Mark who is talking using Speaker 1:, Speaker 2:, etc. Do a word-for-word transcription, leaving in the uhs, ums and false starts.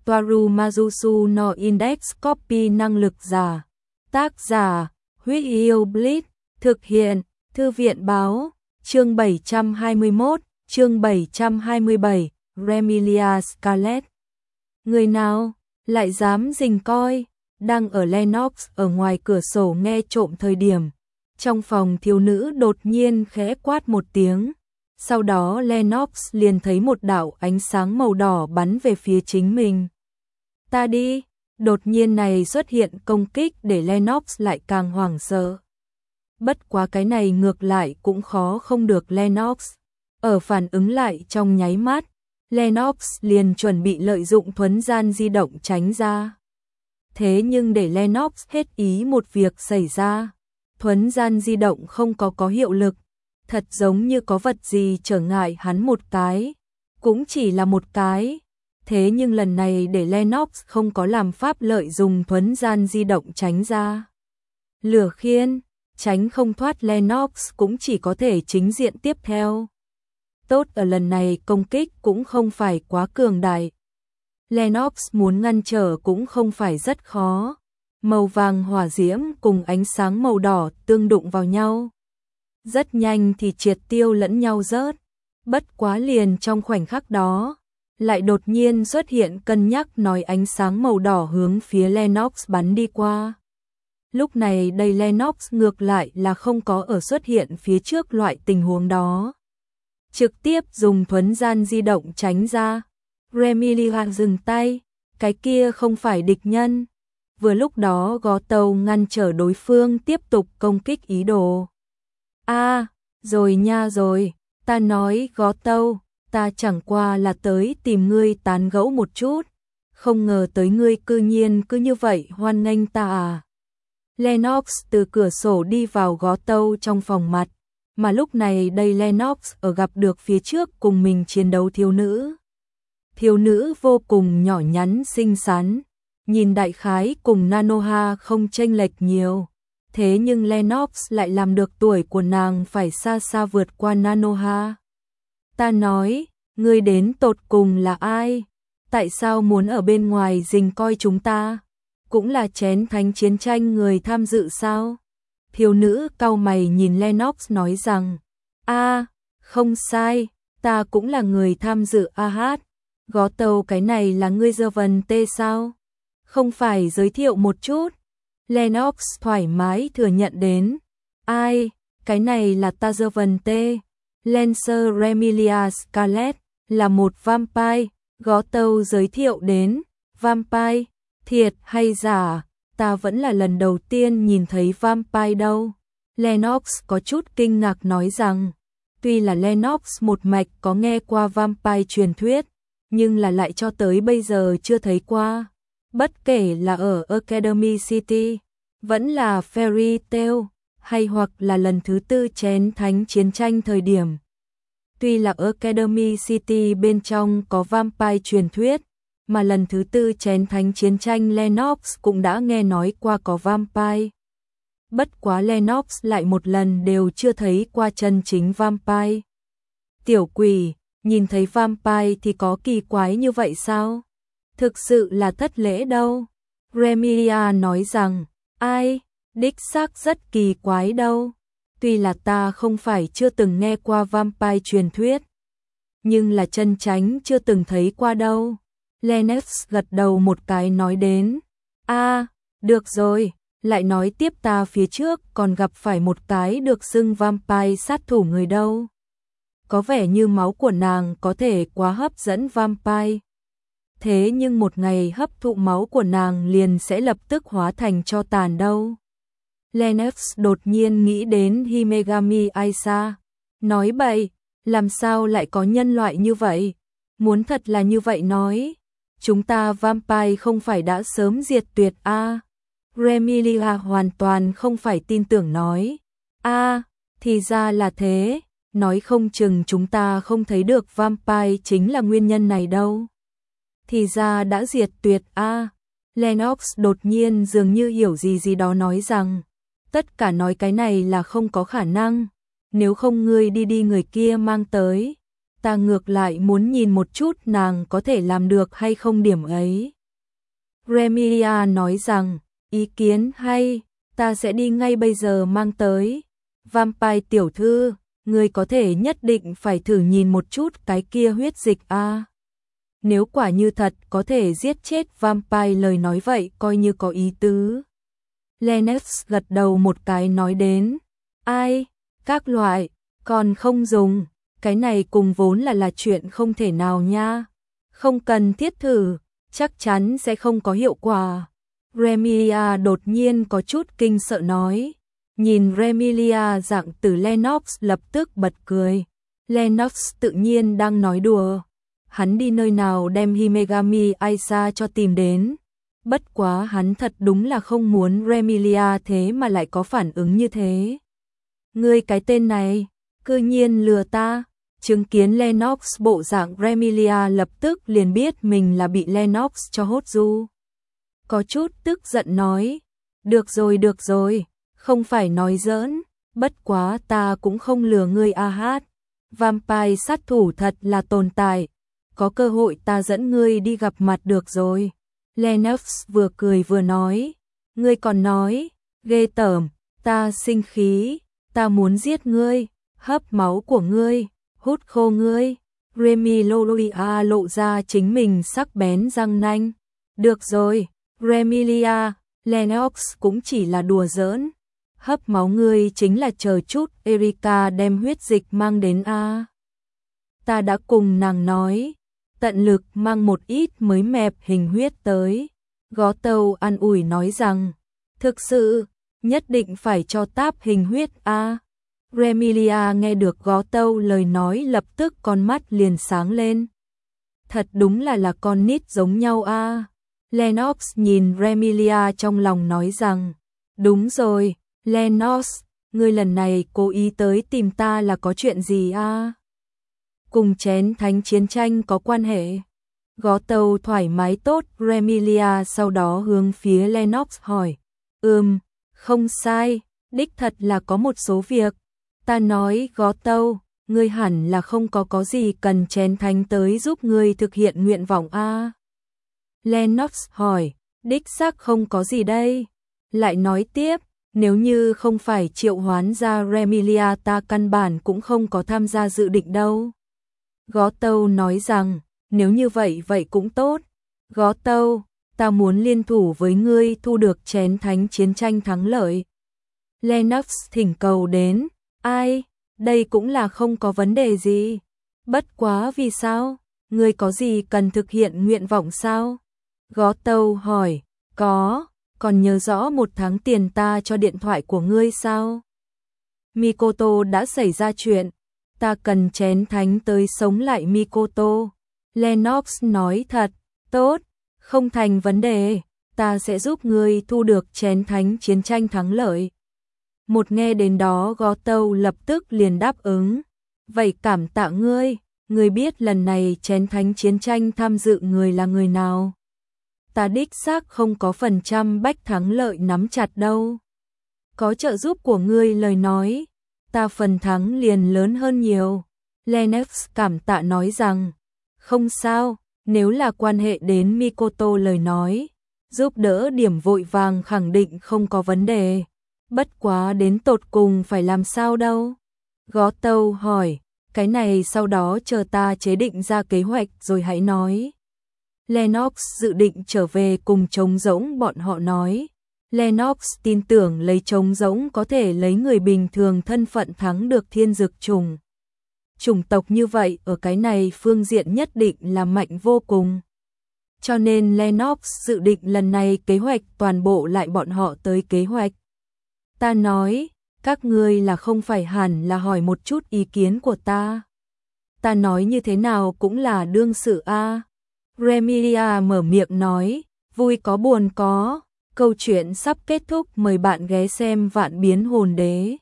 Speaker 1: Toaru Majusu no Index Copy năng lực giả. Tác giả, Huyết Yêu Blitz, thực hiện, Thư viện báo, chương bảy trăm hai mươi mốt, chương bảy trăm hai mươi bảy, Remilia Scarlet. Người nào, lại dám rình coi, đang ở Lennox ở ngoài cửa sổ nghe trộm thời điểm. Trong phòng thiếu nữ đột nhiên khẽ quát một tiếng. Sau đó Lennox liền thấy một đạo ánh sáng màu đỏ bắn về phía chính mình. Ta đi, đột nhiên này xuất hiện công kích để Lennox lại càng hoảng sợ. Bất quá cái này ngược lại cũng khó không được Lennox. Ở phản ứng lại trong nháy mắt, Lennox liền chuẩn bị lợi dụng thuấn gian di động tránh ra. Thế nhưng để Lennox hết ý một việc xảy ra. Thuấn gian di động không có có hiệu lực. Thật giống như có vật gì trở ngại hắn một cái. Cũng chỉ là một cái. Thế nhưng lần này để Lennox không có làm pháp lợi dùng thuấn gian di động tránh ra. Lửa khiên, tránh không thoát Lennox cũng chỉ có thể chính diện tiếp theo. Tốt ở lần này công kích cũng không phải quá cường đại. Lennox muốn ngăn trở cũng không phải rất khó. Màu vàng hỏa diễm cùng ánh sáng màu đỏ tương đụng vào nhau. Rất nhanh thì triệt tiêu lẫn nhau rớt. Bất quá liền trong khoảnh khắc đó, lại đột nhiên xuất hiện cân nhắc nói ánh sáng màu đỏ hướng phía Lennox bắn đi qua. Lúc này đây Lennox ngược lại là không có ở xuất hiện phía trước loại tình huống đó. Trực tiếp dùng thuấn gian di động tránh ra. Remilia dừng tay, cái kia không phải địch nhân. Vừa lúc đó Gó Tâu ngăn trở đối phương tiếp tục công kích ý đồ. A, à, rồi nha rồi, ta nói Gó Tâu, ta chẳng qua là tới tìm ngươi tán gẫu một chút, không ngờ tới ngươi cư nhiên cứ như vậy hoan nghênh ta à. Lennox từ cửa sổ đi vào Gó Tâu trong phòng mặt, mà lúc này đây Lennox ở gặp được phía trước cùng mình chiến đấu thiếu nữ. Thiếu nữ vô cùng nhỏ nhắn xinh xắn, nhìn đại khái cùng Nanoha không chênh lệch nhiều. Thế nhưng Lennox lại làm được tuổi của nàng phải xa xa vượt qua Nanoha. Ta nói, ngươi đến tột cùng là ai? Tại sao muốn ở bên ngoài rình coi chúng ta? Cũng là chén thánh chiến tranh người tham dự sao? Thiếu nữ cau mày nhìn Lennox nói rằng, a, không sai, ta cũng là người tham dự a hát. Gó Tâu cái này là ngươi dơ vần tê sao? Không phải giới thiệu một chút. Lennox thoải mái thừa nhận đến. Ai, cái này là ta dơ vần tê. Lancer Remilia Scarlet là một vampire. Gó Tâu giới thiệu đến. Vampire, thiệt hay giả? Ta vẫn là lần đầu tiên nhìn thấy vampire đâu. Lennox có chút kinh ngạc nói rằng, tuy là Lennox một mạch có nghe qua vampire truyền thuyết, nhưng là lại cho tới bây giờ chưa thấy qua. Bất kể là ở Academy City, vẫn là Fairy Tail, hay hoặc là lần thứ tư chén thánh chiến tranh thời điểm. Tuy là Academy City bên trong có vampire truyền thuyết, mà lần thứ tư chén thánh chiến tranh Lennox cũng đã nghe nói qua có vampire. Bất quá Lennox lại một lần đều chưa thấy qua chân chính vampire. Tiểu quỷ, nhìn thấy vampire thì có kỳ quái như vậy sao? Thực sự là thất lễ đâu. Remilia nói rằng, ai, đích xác rất kỳ quái đâu. Tuy là ta không phải chưa từng nghe qua vampire truyền thuyết, nhưng là chân chánh chưa từng thấy qua đâu. Lennox gật đầu một cái nói đến, a, à, được rồi, lại nói tiếp ta phía trước còn gặp phải một cái được xưng vampire sát thủ người đâu. Có vẻ như máu của nàng có thể quá hấp dẫn vampire. Thế nhưng một ngày hấp thụ máu của nàng liền sẽ lập tức hóa thành tro tàn đâu. Lennox đột nhiên nghĩ đến Himegami Aisa. Nói bậy, làm sao lại có nhân loại như vậy? Muốn thật là như vậy nói, chúng ta vampire không phải đã sớm diệt tuyệt a? À? Remilia hoàn toàn không phải tin tưởng nói. A, à, thì ra là thế, nói không chừng chúng ta không thấy được vampire chính là nguyên nhân này đâu. Thì ra đã diệt tuyệt a. À. Lennox đột nhiên dường như hiểu gì gì đó nói rằng, tất cả nói cái này là không có khả năng, nếu không ngươi đi đi người kia mang tới. ta ngược lại muốn nhìn một chút nàng có thể làm được hay không điểm ấy. Remilia nói rằng, ý kiến hay, ta sẽ đi ngay bây giờ mang tới. Vampire tiểu thư, người có thể nhất định phải thử nhìn một chút cái kia huyết dịch a. À. Nếu quả như thật có thể giết chết vampire lời nói vậy coi như có ý tứ. Lennox gật đầu một cái nói đến, ai, các loại, còn không dùng, cái này cùng vốn là là chuyện không thể nào nha. Không cần thiết thử, chắc chắn sẽ không có hiệu quả. Remilia đột nhiên có chút kinh sợ nói. Nhìn Remilia dạng từ Lennox lập tức bật cười. Lennox tự nhiên đang nói đùa. Hắn đi nơi nào đem Himegami Aisa cho tìm đến. Bất quá hắn thật đúng là không muốn Remilia thế mà lại có phản ứng như thế. Ngươi cái tên này, cư nhiên lừa ta. Chứng kiến Lennox bộ dạng Remilia lập tức liền biết mình là bị Lennox cho hốt du. Có chút tức giận nói, được rồi được rồi, không phải nói giỡn, bất quá ta cũng không lừa ngươi a hát. Vampire sát thủ thật là tồn tại, có cơ hội ta dẫn ngươi đi gặp mặt được rồi. Lennox vừa cười vừa nói, ngươi còn nói, ghê tởm, ta sinh khí, ta muốn giết ngươi, hấp máu của ngươi, hút khô ngươi. Remilia lộ ra chính mình sắc bén răng nanh. Được rồi, Remilia, Lennox cũng chỉ là đùa giỡn. Hấp máu ngươi chính là chờ chút Erika đem huyết dịch mang đến a. Ta đã cùng nàng nói, tận lực mang một ít mới mẹp hình huyết tới. Gó Tâu an ủi nói rằng, thực sự, nhất định phải cho táp hình huyết a. Remilia nghe được Gó Tâu lời nói lập tức con mắt liền sáng lên. Thật đúng là là con nít giống nhau a. Lennox nhìn Remilia trong lòng nói rằng, đúng rồi, Lennox, ngươi lần này cố ý tới tìm ta là có chuyện gì a? Cùng chén thánh chiến tranh có quan hệ. Gó Tâu thoải mái tốt, Remilia sau đó hướng phía Lennox hỏi, ừm, không sai, đích thật là có một số việc. Ta nói Gó Tâu, ngươi hẳn là không có có gì cần chén thánh tới giúp ngươi thực hiện nguyện vọng a. Lennox hỏi, đích xác không có gì đây. Lại nói tiếp, nếu như không phải triệu hoán ra Remilia ta căn bản cũng không có tham gia dự định đâu. Gó Tâu nói rằng, nếu như vậy vậy cũng tốt. Gó Tâu, ta muốn liên thủ với ngươi thu được chén thánh chiến tranh thắng lợi. Lennox thỉnh cầu đến, ai, đây cũng là không có vấn đề gì. Bất quá vì sao, ngươi có gì cần thực hiện nguyện vọng sao? Gó Tâu hỏi, có, còn nhớ rõ một tháng tiền ta cho điện thoại của ngươi sao? Mikoto đã xảy ra chuyện, ta cần chén thánh tới sống lại Mikoto. Lennox nói thật, tốt, không thành vấn đề, ta sẽ giúp ngươi thu được chén thánh chiến tranh thắng lợi. Một nghe đến đó Gó Tâu lập tức liền đáp ứng, vậy cảm tạ ngươi, ngươi biết lần này chén thánh chiến tranh tham dự người là người nào? Ta đích xác không có phần trăm bách thắng lợi nắm chặt đâu. Có trợ giúp của ngươi lời nói, ta phần thắng liền lớn hơn nhiều. Lennox cảm tạ nói rằng, không sao, nếu là quan hệ đến Mikoto lời nói, giúp đỡ điểm vội vàng khẳng định không có vấn đề. Bất quá đến tột cùng phải làm sao đâu? Gó Tâu hỏi, cái này sau đó chờ ta chế định ra kế hoạch rồi hãy nói. Lennox dự định trở về cùng trống rỗng bọn họ nói. Lennox tin tưởng lấy trống rỗng có thể lấy người bình thường thân phận thắng được thiên dược trùng. Chủng tộc như vậy ở cái này phương diện nhất định là mạnh vô cùng. Cho nên Lennox dự định lần này kế hoạch toàn bộ lại bọn họ tới kế hoạch. Ta nói, các ngươi là không phải hẳn là hỏi một chút ý kiến của ta. Ta nói như thế nào cũng là đương sự a. Remilia mở miệng nói, vui có buồn có, câu chuyện sắp kết thúc, mời bạn ghé xem Vạn Biến Hồn Đế.